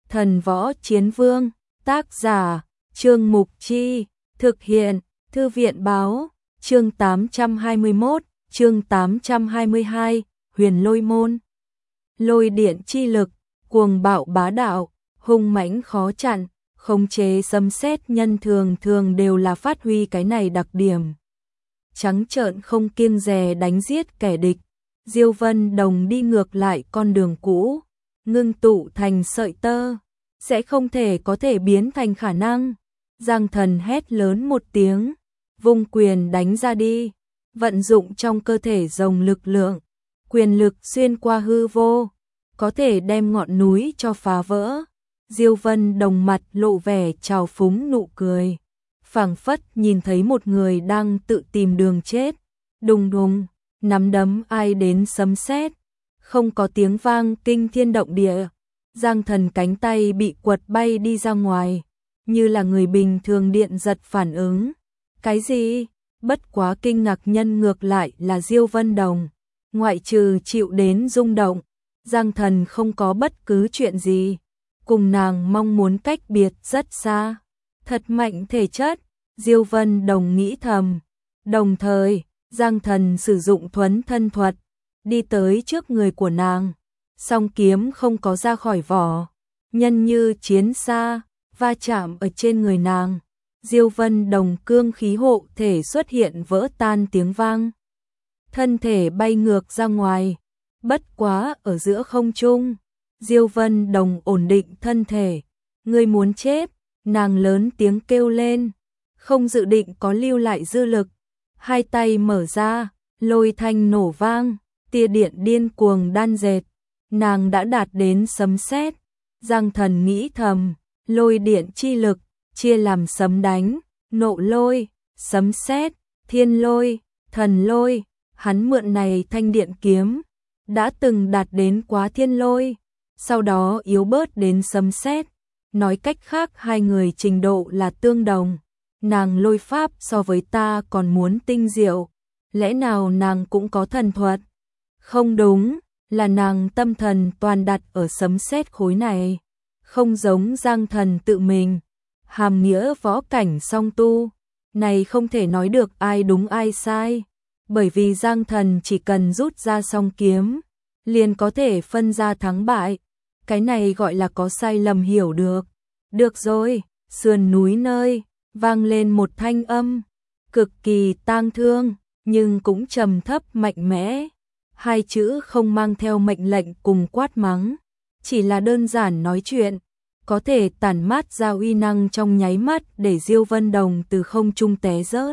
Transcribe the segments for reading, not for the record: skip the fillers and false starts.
Thần võ chiến vương, tác giả, Trương Mục Chi, thực hiện, Thư viện báo, chương 821, chương 822, huyền lôi môn. Lôi điện chi lực, cuồng bạo bá đạo, hung mãnh khó chặn, khống chế sấm sét nhân thường thường đều là phát huy cái này đặc điểm. Trắng trợn không kiêng dè đánh giết kẻ địch, Diêu Vân Đồng đi ngược lại con đường cũ, ngưng tụ thành sợi tơ, sẽ không thể có thể biến thành khả năng. Giang Thần hét lớn một tiếng, vung quyền đánh ra đi, vận dụng trong cơ thể rồng lực lượng, quyền lực xuyên qua hư vô, có thể đem ngọn núi cho phá vỡ. Diêu Vân Đồng mặt lộ vẻ trào phúng nụ cười, phảng phất nhìn thấy một người đang tự tìm đường chết. Đùng đùng, nắm đấm ai đến sấm sét, không có tiếng vang kinh thiên động địa. Giang Thần cánh tay bị quật bay đi ra ngoài, như là người bình thường điện giật phản ứng. Cái gì? Bất quá kinh ngạc nhân ngược lại là Diêu Vân Đồng, ngoại trừ chịu đến rung động, Giang Thần không có bất cứ chuyện gì, cùng nàng mong muốn cách biệt rất xa. Thật mạnh thể chất, Diêu Vân Đồng nghĩ thầm. Đồng thời, Giang Thần sử dụng thuấn thân thuật, đi tới trước người của nàng, song kiếm không có ra khỏi vỏ, nhân như chiến xa, va chạm ở trên người nàng. Diêu Vân Đồng cương khí hộ thể xuất hiện vỡ tan tiếng vang, thân thể bay ngược ra ngoài. Bất quá ở giữa không trung, Diêu Vân Đồng ổn định thân thể. Ngươi muốn chết? Nàng lớn tiếng kêu lên, không dự định có lưu lại dư lực. Hai tay mở ra, lôi thanh nổ vang, tia điện điên cuồng đan dệt. Nàng đã đạt đến sấm sét. Giang Thần nghĩ thầm, lôi điện chi lực chia làm sấm đánh, nộ lôi, sấm sét, thiên lôi, thần lôi. Hắn mượn này thanh điện kiếm đã từng đạt đến quá thiên lôi, sau đó yếu bớt đến sấm sét. Nói cách khác hai người trình độ là tương đồng. Nàng lôi pháp so với ta còn muốn tinh diệu, lẽ nào nàng cũng có thần thuật? Không đúng, là nàng tâm thần toàn đặt ở sấm sét khối này, không giống Giang Thần tự mình. Hàm nghĩa võ cảnh song tu, này không thể nói được ai đúng ai sai, bởi vì Giang Thần chỉ cần rút ra song kiếm, liền có thể phân ra thắng bại. Cái này gọi là có sai lầm hiểu được. Được rồi, sườn núi nơi, vang lên một thanh âm, cực kỳ tang thương, nhưng cũng trầm thấp mạnh mẽ. Hai chữ không mang theo mệnh lệnh cùng quát mắng, chỉ là đơn giản nói chuyện, có thể tản mát ra uy năng trong nháy mắt để Diêu Vân Đồng từ không trung té rớt.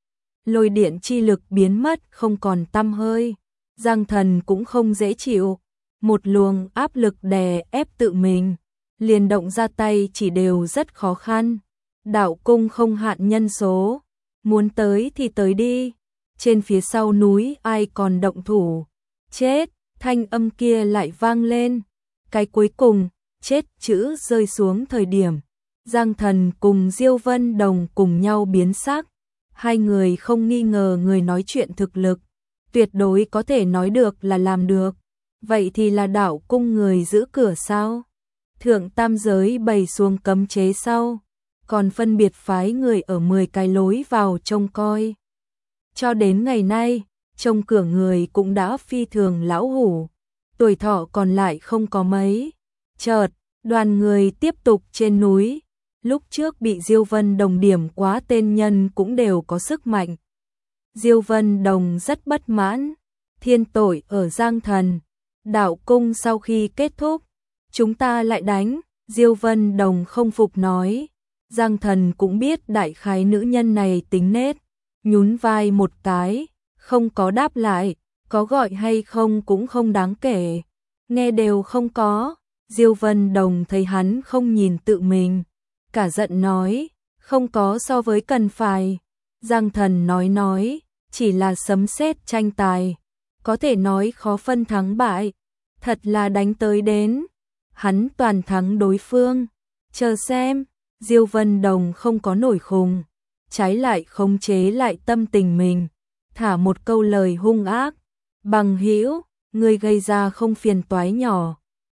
Lôi điện chi lực biến mất không còn tăm hơi. Giang Thần cũng không dễ chịu, một luồng áp lực đè ép tự mình, liền động ra tay chỉ đều rất khó khăn. Đạo cung không hạn nhân số, muốn tới thì tới đi, trên phía sau núi ai còn động thủ. Chết, thanh âm kia lại vang lên. Cái cuối cùng, chết chữ rơi xuống thời điểm, Giang Thần cùng Diêu Vân Đồng cùng nhau biến sắc. Hai người không nghi ngờ người nói chuyện thực lực, tuyệt đối có thể nói được là làm được. Vậy thì là đạo cung người giữ cửa sao? Thượng tam giới bày xuống cấm chế sau, còn phân biệt phái người ở 10 cái lối vào trông coi. Cho đến ngày nay, trông cửa người cũng đã phi thường lão hủ, tuổi thọ còn lại không có mấy. Chợt, đoàn người tiếp tục trên núi, lúc trước bị Diêu Vân Đồng điểm quá tên nhân cũng đều có sức mạnh. Diêu Vân Đồng rất bất mãn, thiên tội ở Giang Thần. Đạo cung sau khi kết thúc, chúng ta lại đánh. Diêu Vân Đồng không phục nói. Giang Thần cũng biết đại khái nữ nhân này tính nết, nhún vai một cái, không có đáp lại, có gọi hay không cũng không đáng kể, nghe đều không có. Diêu Vân Đồng thấy hắn không nhìn tự mình, cả giận nói, không có so với cần phải. Giang Thần nói, chỉ là sấm sét tranh tài, có thể nói khó phân thắng bại, thật là đánh tới đến, hắn toàn thắng đối phương. Chờ xem. Diêu Vân Đồng không có nổi khùng, trái lại khống chế lại tâm tình mình, thả một câu lời hung ác, bằng hữu, ngươi gây ra không phiền toái nhỏ,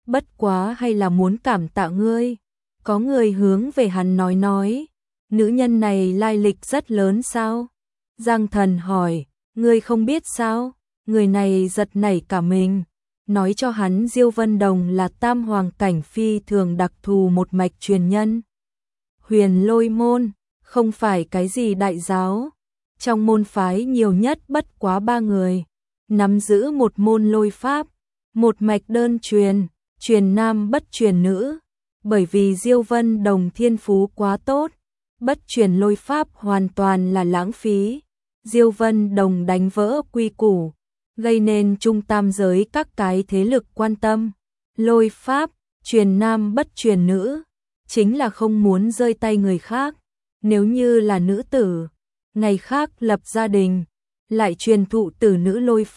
bất quá hay là muốn cảm tạ ngươi. Có người hướng về hắn nói, nữ nhân này lai lịch rất lớn sao? Giang Thần hỏi, ngươi không biết sao? Người này giật nảy cả mình, nói cho hắn Diêu Vân Đồng là tam hoàng cảnh phi thường đặc thù một mạch truyền nhân. Huyền Lôi môn, không phải cái gì đại giáo, trong môn phái nhiều nhất bất quá 3 người, nắm giữ một môn lôi pháp, một mạch đơn truyền, truyền nam bất truyền nữ, bởi vì Diêu Vân Đồng thiên phú quá tốt, bất truyền lôi pháp hoàn toàn là lãng phí. Diêu Vân Đồng đánh vỡ quy củ, gây nên trung tam giới các cái thế lực quan tâm. Lôi pháp, truyền nam bất truyền nữ, chính là không muốn rơi tay người khác. Nếu như là nữ tử, ngày khác lập gia đình, lại truyền thụ tử nữ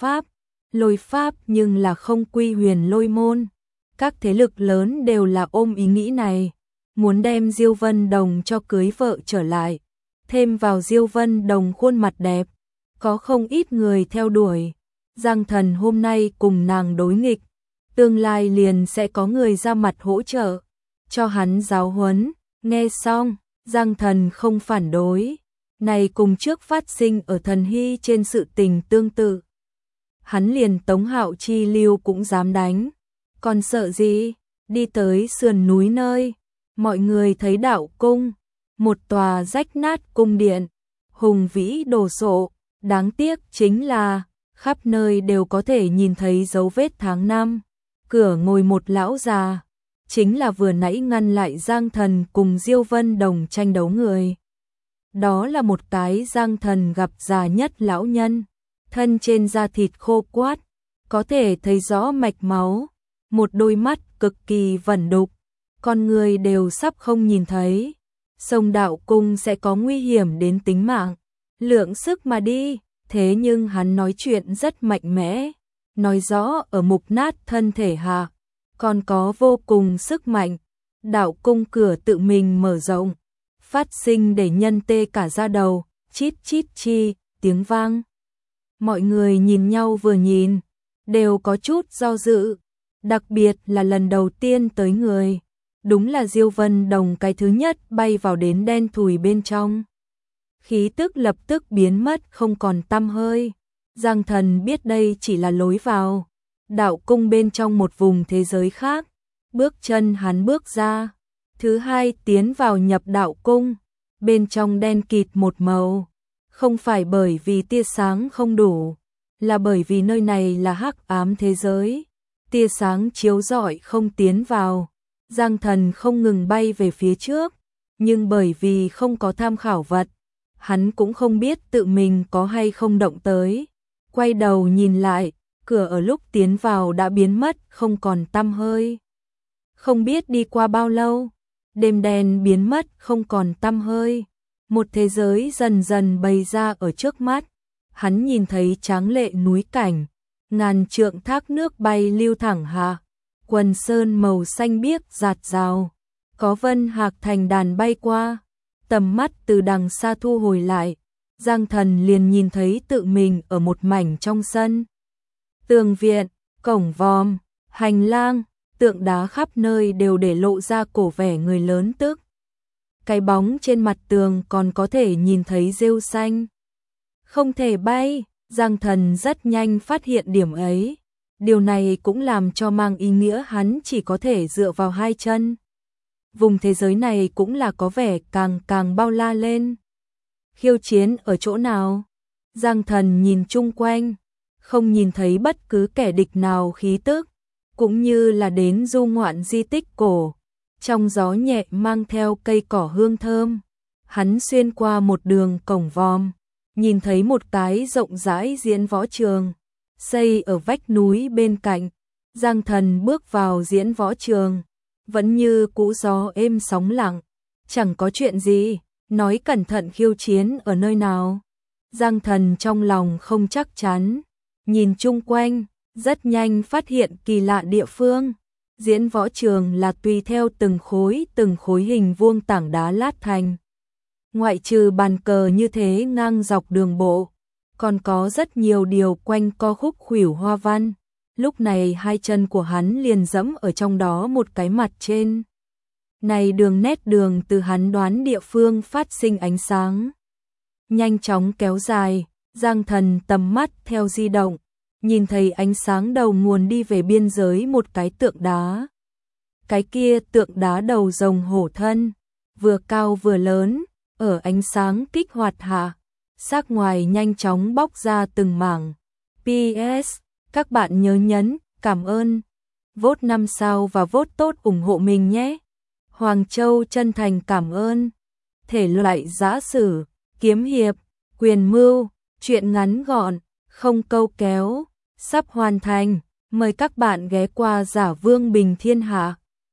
lôi pháp nhưng là không quy huyền lôi môn. Các thế lực lớn đều là ôm ý nghĩ này, muốn đem Diêu Vân Đồng cho cưới vợ trở lại. Thêm vào Diêu Vân Đồng khuôn mặt đẹp, có không ít người theo đuổi. Giang Thần hôm nay cùng nàng đối nghịch, tương lai liền sẽ có người ra mặt hỗ trợ, cho hắn giáo huấn. Nghe xong, Giang Thần không phản đối, này cùng trước phát sinh ở Thần Hy trên sự tình tương tự. Hắn liền Tống Hạo Chi lưu cũng dám đánh, còn sợ gì? Đi tới sườn núi nơi, mọi người thấy đạo cung, một tòa rách nát cung điện, hùng vĩ đồ sộ, đáng tiếc chính là khắp nơi đều có thể nhìn thấy dấu vết tháng năm. Cửa ngồi một lão già, chính là vừa nãy ngăn lại Giang Thần cùng Diêu Vân Đồng tranh đấu người. Đó là một cái Giang Thần gặp già nhất lão nhân, thân trên da thịt khô quắt, có thể thấy rõ mạch máu, một đôi mắt cực kỳ vẩn đục, con người đều sắp không nhìn thấy. Sông đạo cung sẽ có nguy hiểm đến tính mạng, lượng sức mà đi. Thế nhưng hắn nói chuyện rất mạnh mẽ, nói rõ ở mục nát thân thể hạ, còn có vô cùng sức mạnh. Đạo cung cửa tự mình mở rộng, phát sinh để nhân tê cả da đầu, chít chít chi, tiếng vang. Mọi người nhìn nhau vừa nhìn, đều có chút do dự, đặc biệt là lần đầu tiên tới người. Đúng là Diêu Vân Đồng cái thứ nhất bay vào đến đen thùi bên trong. Khí tức lập tức biến mất không còn tăm hơi. Giang Thần biết đây chỉ là lối vào đạo cung bên trong một vùng thế giới khác. Bước chân hắn bước ra, thứ hai tiến vào nhập đạo cung, bên trong đen kịt một màu, không phải bởi vì tia sáng không đủ, là bởi vì nơi này là hắc ám thế giới, tia sáng chiếu rọi không tiến vào. Giang Thần không ngừng bay về phía trước, nhưng bởi vì không có tham khảo vật, hắn cũng không biết tự mình có hay không động tới. Quay đầu nhìn lại, cửa ở lúc tiến vào đã biến mất không còn tăm hơi. Không biết đi qua bao lâu, đêm đen biến mất không còn tăm hơi. Một thế giới dần dần bày ra ở trước mắt. Hắn nhìn thấy tráng lệ núi cảnh, ngàn trượng thác nước bay lưu thẳng hạ, quần sơn màu xanh biếc rạt rào, có vân hạc thành đàn bay qua. Tầm mắt từ đằng xa thu hồi lại, Giang Thần liền nhìn thấy tự mình ở một mảnh trong sân. Tường viện, cổng vòm, hành lang, tượng đá khắp nơi đều để lộ ra cổ vẻ người lớn tức. Cái bóng trên mặt tường còn có thể nhìn thấy rêu xanh. Không thể bay, Giang Thần rất nhanh phát hiện điểm ấy. Điều này cũng làm cho mang ý nghĩa hắn chỉ có thể dựa vào hai chân. Vùng thế giới này cũng là có vẻ càng bao la lên. Khiêu chiến ở chỗ nào? Giang Thần nhìn chung quanh, không nhìn thấy bất cứ kẻ địch nào khí tức, cũng như là đến du ngoạn di tích cổ. Trong gió nhẹ mang theo cây cỏ hương thơm, hắn xuyên qua một đường cổng vòm, nhìn thấy một cái rộng rãi diễn võ trường, xây ở vách núi bên cạnh. Giang Thần bước vào diễn võ trường, vẫn như cũ gió êm sóng lặng, chẳng có chuyện gì, nói cẩn thận khiêu chiến ở nơi nào. Giang Thần trong lòng không chắc chắn, nhìn chung quanh, rất nhanh phát hiện kỳ lạ địa phương. Diễn võ trường là tùy theo từng khối hình vuông tảng đá lát thành. Ngoại trừ bàn cờ như thế ngang dọc đường bộ, còn có rất nhiều điều quanh co khúc khuỷu hoa văn, Lúc này hai chân của hắn liền dẫm ở trong đó một cái mặt trên. Này đường nét đường từ hắn đoán địa phương phát sinh ánh sáng. Nhanh chóng kéo dài, Giang Thần tầm mắt theo di động, nhìn thấy ánh sáng đầu nguồn đi về biên giới một cái tượng đá. Cái kia tượng đá đầu rồng hổ thân, vừa cao vừa lớn, ở ánh sáng kích hoạt hạ, xác ngoài nhanh chóng bóc ra từng mảng. PS, các bạn nhớ nhấn, cảm ơn, vote 5 sao và vote tốt ủng hộ mình nhé. Hoàng Châu chân thành cảm ơn. Thể loại giã sử, kiếm hiệp, quyền mưu, truyện ngắn gọn, không câu kéo, sắp hoàn thành. Mời các bạn ghé qua Giả Vương Bình Thiên Hạ.